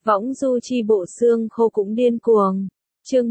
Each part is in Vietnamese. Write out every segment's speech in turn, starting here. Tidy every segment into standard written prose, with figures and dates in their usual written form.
Võng du chi bộ xương khô cũng điên cuồng. Chương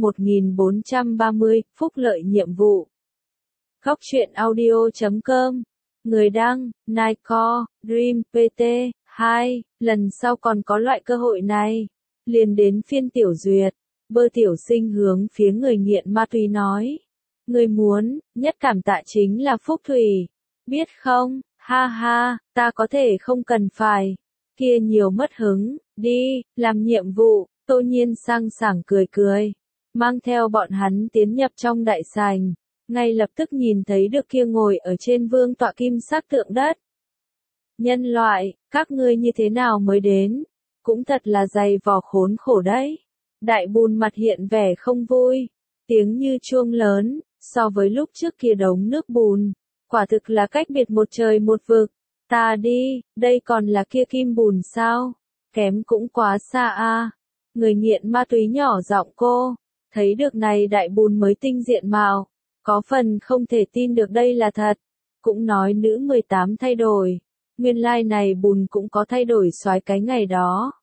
1430, phúc lợi nhiệm vụ. Góc truyện audio.com. Người đăng, Nightcore, Dream PT, 2, lần sau còn có loại cơ hội này. Liền đến phiên Tiểu Duyệt, Bơ Tiểu Sinh hướng phía người nghiện ma túy nói. Người muốn, nhất cảm tạ chính là Phúc Thủy. Biết không, ha ha, ta có thể không cần phải. Kia nhiều mất hứng, đi, làm nhiệm vụ, Tô Nhiên sang sảng cười cười. Mang theo bọn hắn tiến nhập trong đại sảnh, ngay lập tức nhìn thấy được kia ngồi ở trên vương tọa kim sắc tượng đất. Nhân loại, các ngươi như thế nào mới đến? Cũng thật là dày vò khốn khổ đấy. Đại Bùn mặt hiện vẻ không vui, tiếng như chuông lớn, so với lúc trước kia đống nước bùn, quả thực là cách biệt một trời một vực. Ta đi, đây còn là kia kim bùn sao? Kém cũng quá xa a. Người nghiện ma túy nhỏ giọng cô, thấy được này Đại Bùn mới tinh diện mạo, có phần không thể tin được đây là thật. Cũng nói nữ 18 thay đổi, nguyên lai này Bùn cũng có thay đổi soái cái ngày đó.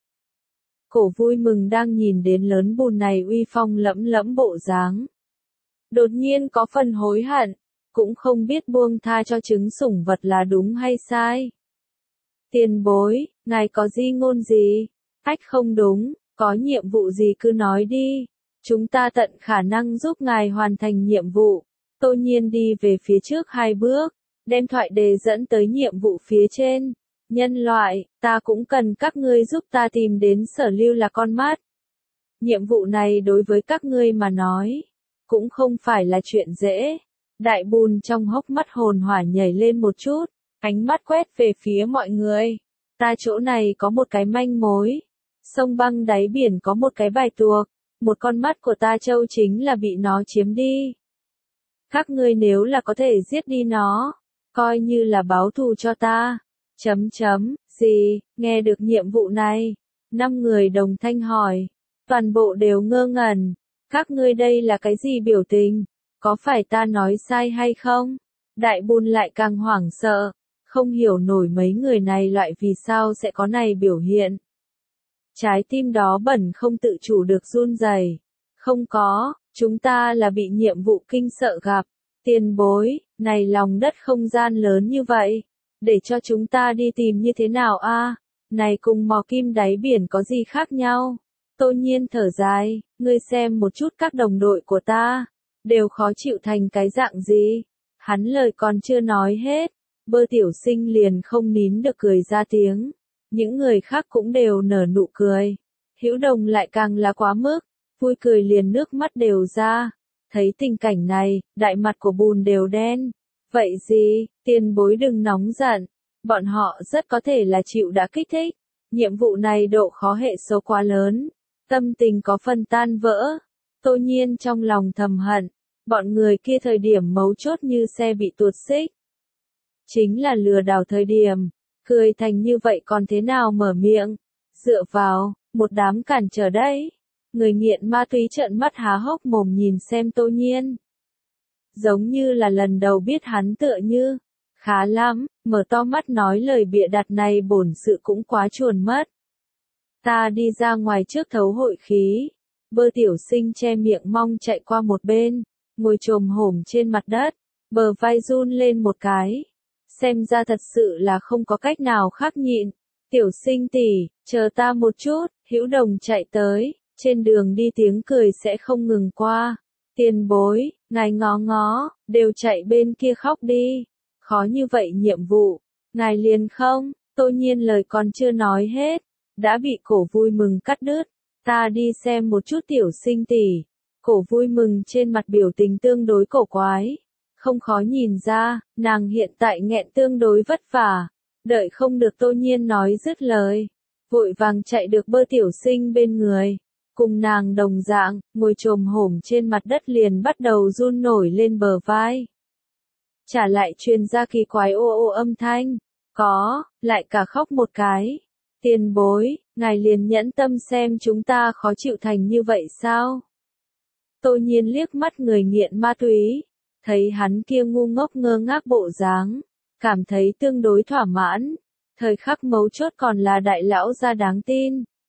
Cổ vui mừng đang nhìn đến lớn Bùn này uy phong lẫm lẫm bộ dáng. Đột nhiên có phần hối hận, cũng không biết buông tha cho trứng sủng vật là đúng hay sai. Tiền bối, ngài có di ngôn gì? Ách không đúng, có nhiệm vụ gì cứ nói đi. Chúng ta tận khả năng giúp ngài hoàn thành nhiệm vụ. Tô Nhiên đi về phía trước 2 bước, đem thoại đề dẫn tới nhiệm vụ phía trên. Nhân loại, ta cũng cần các ngươi giúp ta tìm đến Sở Lưu là con mắt. Nhiệm vụ này đối với các ngươi mà nói, cũng không phải là chuyện dễ. Đại Bùn trong hốc mắt hồn hỏa nhảy lên một chút, ánh mắt quét về phía mọi người. Ta chỗ này có một cái manh mối. Sông băng đáy biển có một cái bài tuộc, một con mắt của ta châu chính là bị nó chiếm đi. Các ngươi nếu là có thể giết đi nó, coi như là báo thù cho ta. Gì, nghe được nhiệm vụ này, 5 người đồng thanh hỏi, toàn bộ đều ngơ ngẩn. Các ngươi đây là cái gì biểu tình? Có phải ta nói sai hay không? Đại Bùn lại càng hoảng sợ, không hiểu nổi mấy người này loại vì sao sẽ có này biểu hiện. Trái tim đó bẩn không tự chủ được run rẩy. Không có, chúng ta là bị nhiệm vụ kinh sợ gặp. Tiền bối, này lòng đất không gian lớn như vậy, để cho chúng ta đi tìm như thế nào a? Này cùng mò kim đáy biển có gì khác nhau? Tô Nhiên thở dài, ngươi xem một chút các đồng đội của ta, đều khó chịu thành cái dạng gì. Hắn lời còn chưa nói hết, Bơ Tiểu Sinh liền không nín được cười ra tiếng. Những người khác cũng đều nở nụ cười. Hữu Đồng lại càng là quá mức, vui cười liền nước mắt đều ra. Thấy tình cảnh này, đại mặt của Bùn đều đen. Vậy gì, tiền bối đừng nóng giận. Bọn họ rất có thể là chịu đã kích thích. Nhiệm vụ này độ khó hệ số quá lớn. Tâm tình có phần tan vỡ. Tô Nhiên trong lòng thầm hận. Bọn người kia thời điểm mấu chốt như xe bị tuột xích. Chính là lừa đảo thời điểm. Cười thành như vậy còn thế nào mở miệng. Dựa vào, một đám cản trở đấy. Người nghiện ma túy trợn mắt há hốc mồm nhìn xem Tô Nhiên. Giống như là lần đầu biết hắn tựa như. Khá lắm, mở to mắt nói lời bịa đặt này bổn sự cũng quá chuồn mất. Ta đi ra ngoài trước thấu hội khí. Bơ Tiểu Sinh che miệng mong chạy qua một bên, ngồi chồm hổm trên mặt đất, bờ vai run lên một cái. Xem ra thật sự là không có cách nào khác nhịn. Tiểu Sinh tỷ, chờ ta một chút. Hữu Đồng chạy tới, trên đường đi tiếng cười sẽ không ngừng qua. Tiền bối, ngài ngó ngó, đều chạy bên kia khóc đi. Khó như vậy nhiệm vụ, ngài liền không? Tô Nhiên lời còn chưa nói hết, đã bị Cổ Vui Mừng cắt đứt. Ta đi xem một chút Tiểu Sinh tỷ. Cổ Vui Mừng trên mặt biểu tình tương đối cổ quái. Không khó nhìn ra, nàng hiện tại nghẹn tương đối vất vả. Đợi không được Tô Nhiên nói dứt lời, vội vàng chạy được Bơ Tiểu Sinh bên người. Cùng nàng đồng dạng, ngồi chồm hổm trên mặt đất liền bắt đầu run nổi lên bờ vai. Trả lại truyền ra kỳ quái ô ô âm thanh. Có, lại cả khóc một cái. Tiền bối, ngài liền nhẫn tâm xem chúng ta khó chịu thành như vậy sao? Tô Nhiên liếc mắt người nghiện ma túy, thấy hắn kia ngu ngốc ngơ ngác bộ dáng, cảm thấy tương đối thỏa mãn. Thời khắc mấu chốt còn là đại lão gia đáng tin.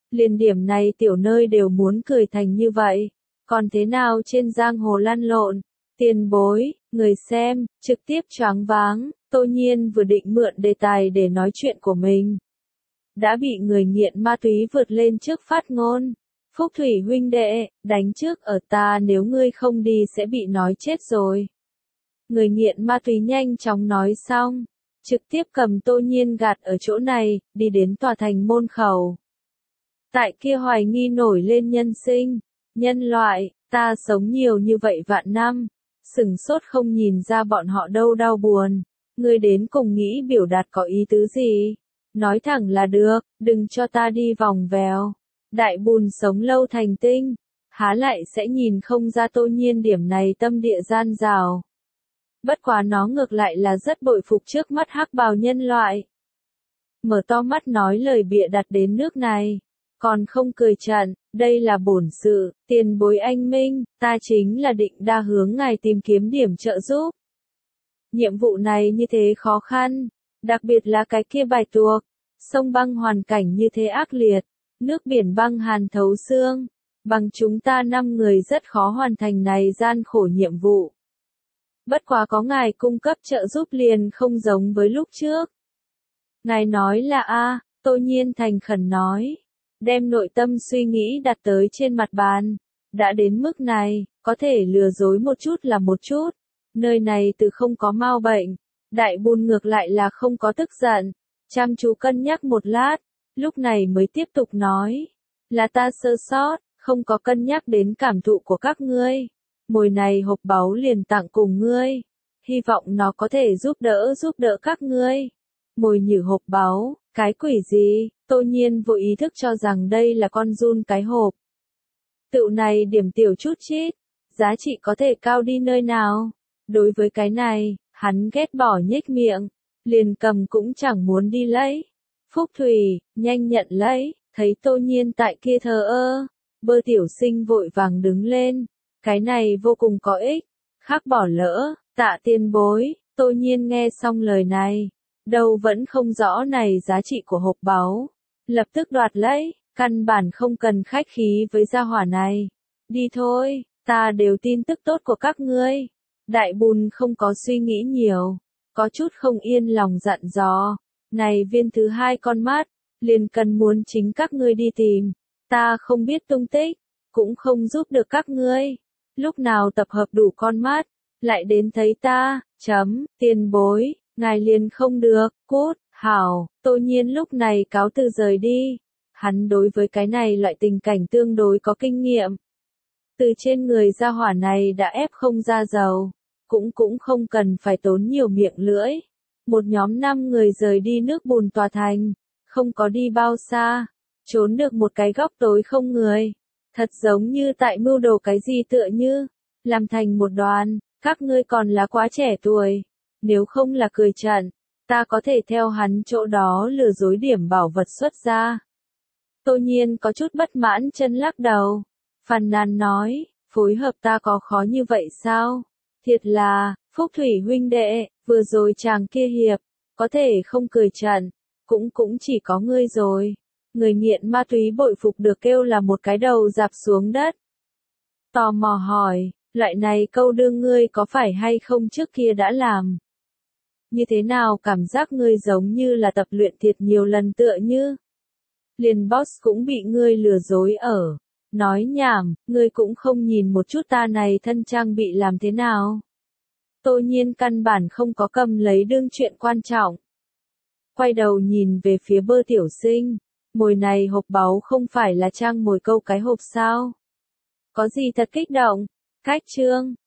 Liền điểm này tiểu nơi đều muốn cười thành như vậy. Còn thế nào trên giang hồ lăn lộn? Tiền bối, người xem, trực tiếp choáng váng, Tô Nhiên vừa định mượn đề tài để nói chuyện của mình. Đã bị người nghiện ma túy vượt lên trước phát ngôn. Phúc Thủy huynh đệ, đánh trước ở ta, nếu ngươi không đi sẽ bị nói chết rồi. Người nghiện ma túy nhanh chóng nói xong, trực tiếp cầm Tô Nhiên gạt ở chỗ này, đi đến tòa thành môn khẩu. Tại kia hoài nghi nổi lên nhân sinh, nhân loại, ta sống nhiều như vậy vạn năm, sừng sốt không nhìn ra bọn họ đâu đau buồn. Ngươi đến cùng nghĩ biểu đạt có ý tứ gì? Nói thẳng là được, đừng cho ta đi vòng vèo. Đại bùn sống lâu thành tinh, há lại sẽ nhìn không ra Tô Nhiên điểm này tâm địa gian rào. Bất quá nó ngược lại là rất bội phục trước mắt hắc bào nhân loại. Mở to mắt nói lời bịa đặt đến nước này, còn không cười trận, đây là bổn sự, tiền bối anh minh, ta chính là định đa hướng ngài tìm kiếm điểm trợ giúp. Nhiệm vụ này như thế khó khăn, đặc biệt là cái kia bài tuộc, sông băng hoàn cảnh như thế ác liệt, nước biển băng hàn thấu xương, bằng chúng ta 5 người rất khó hoàn thành này gian khổ nhiệm vụ. Bất quá có ngài cung cấp trợ giúp liền không giống với lúc trước. Ngài nói là a, Tô Nhiên thành khẩn nói, đem nội tâm suy nghĩ đặt tới trên mặt bàn. Đã đến mức này, có thể lừa dối một chút là một chút. Nơi này từ không có mau bệnh. Đại bùn ngược lại là không có tức giận. Chăm chú cân nhắc một lát, lúc này mới tiếp tục nói. Là ta sơ sót, không có cân nhắc đến cảm thụ của các ngươi. Mồi này hộp báu liền tặng cùng ngươi. Hy vọng nó có thể giúp đỡ các ngươi. Mồi nhử hộp báu, cái quỷ gì? Tô Nhiên vô ý thức cho rằng đây là con giun cái hộp. Tựu này điểm tiểu chút chít, giá trị có thể cao đi nơi nào? Đối với cái này, hắn ghét bỏ nhếch miệng, liền cầm cũng chẳng muốn đi lấy. Phúc Thủy, nhanh nhận lấy, thấy Tô Nhiên tại kia thờ ơ, Bơ tiểu sinh vội vàng đứng lên, cái này vô cùng có ích, khác bỏ lỡ, tạ tiền bối. Tô Nhiên nghe xong lời này, đâu vẫn không rõ này giá trị của hộp báu, lập tức đoạt lấy, căn bản không cần khách khí với gia hỏa này. Đi thôi, ta đều tin tức tốt của các ngươi. Đại bùn không có suy nghĩ nhiều, có chút không yên lòng dặn dò, này viên thứ 2 con mắt, liền cần muốn chính các ngươi đi tìm, ta không biết tung tích, cũng không giúp được các ngươi. Lúc nào tập hợp đủ con mắt, lại đến thấy ta, tiền bối, ngài liền không được, cút, hảo. Tô Nhiên lúc này cáo từ rời đi. Hắn đối với cái này loại tình cảnh tương đối có kinh nghiệm. Từ trên người gia hỏa này đã ép không ra dầu, cũng không cần phải tốn nhiều miệng lưỡi. Một nhóm 5 người rời đi nước bùn tòa thành, không có đi bao xa, trốn được một cái góc tối không người. Thật giống như tại mưu đồ cái gì tựa như, làm thành một đoàn, các ngươi còn là quá trẻ tuổi. Nếu không là cười trận, ta có thể theo hắn chỗ đó lừa dối điểm bảo vật xuất ra. Tô Nhiên có chút bất mãn chân lắc đầu, phàn nàn nói, phối hợp ta có khó như vậy sao? Thiệt là, Phúc Thủy huynh đệ, vừa rồi chàng kia hiệp, có thể không cười trận, cũng chỉ có ngươi rồi. Người nghiện ma túy bội phục được kêu là một cái đầu dạp xuống đất. Tò mò hỏi, loại này câu đương ngươi có phải hay không trước kia đã làm? Như thế nào cảm giác ngươi giống như là tập luyện thiệt nhiều lần tựa như? Liền boss cũng bị ngươi lừa dối ở. Nói nhảm, ngươi cũng không nhìn một chút ta này thân trang bị làm thế nào. Tô Nhiên căn bản không có cầm lấy đương chuyện quan trọng. Quay đầu nhìn về phía Bơ tiểu sinh, mồi này hộp báu không phải là trang mồi câu cái hộp sao? Có gì thật kích động? Cách chương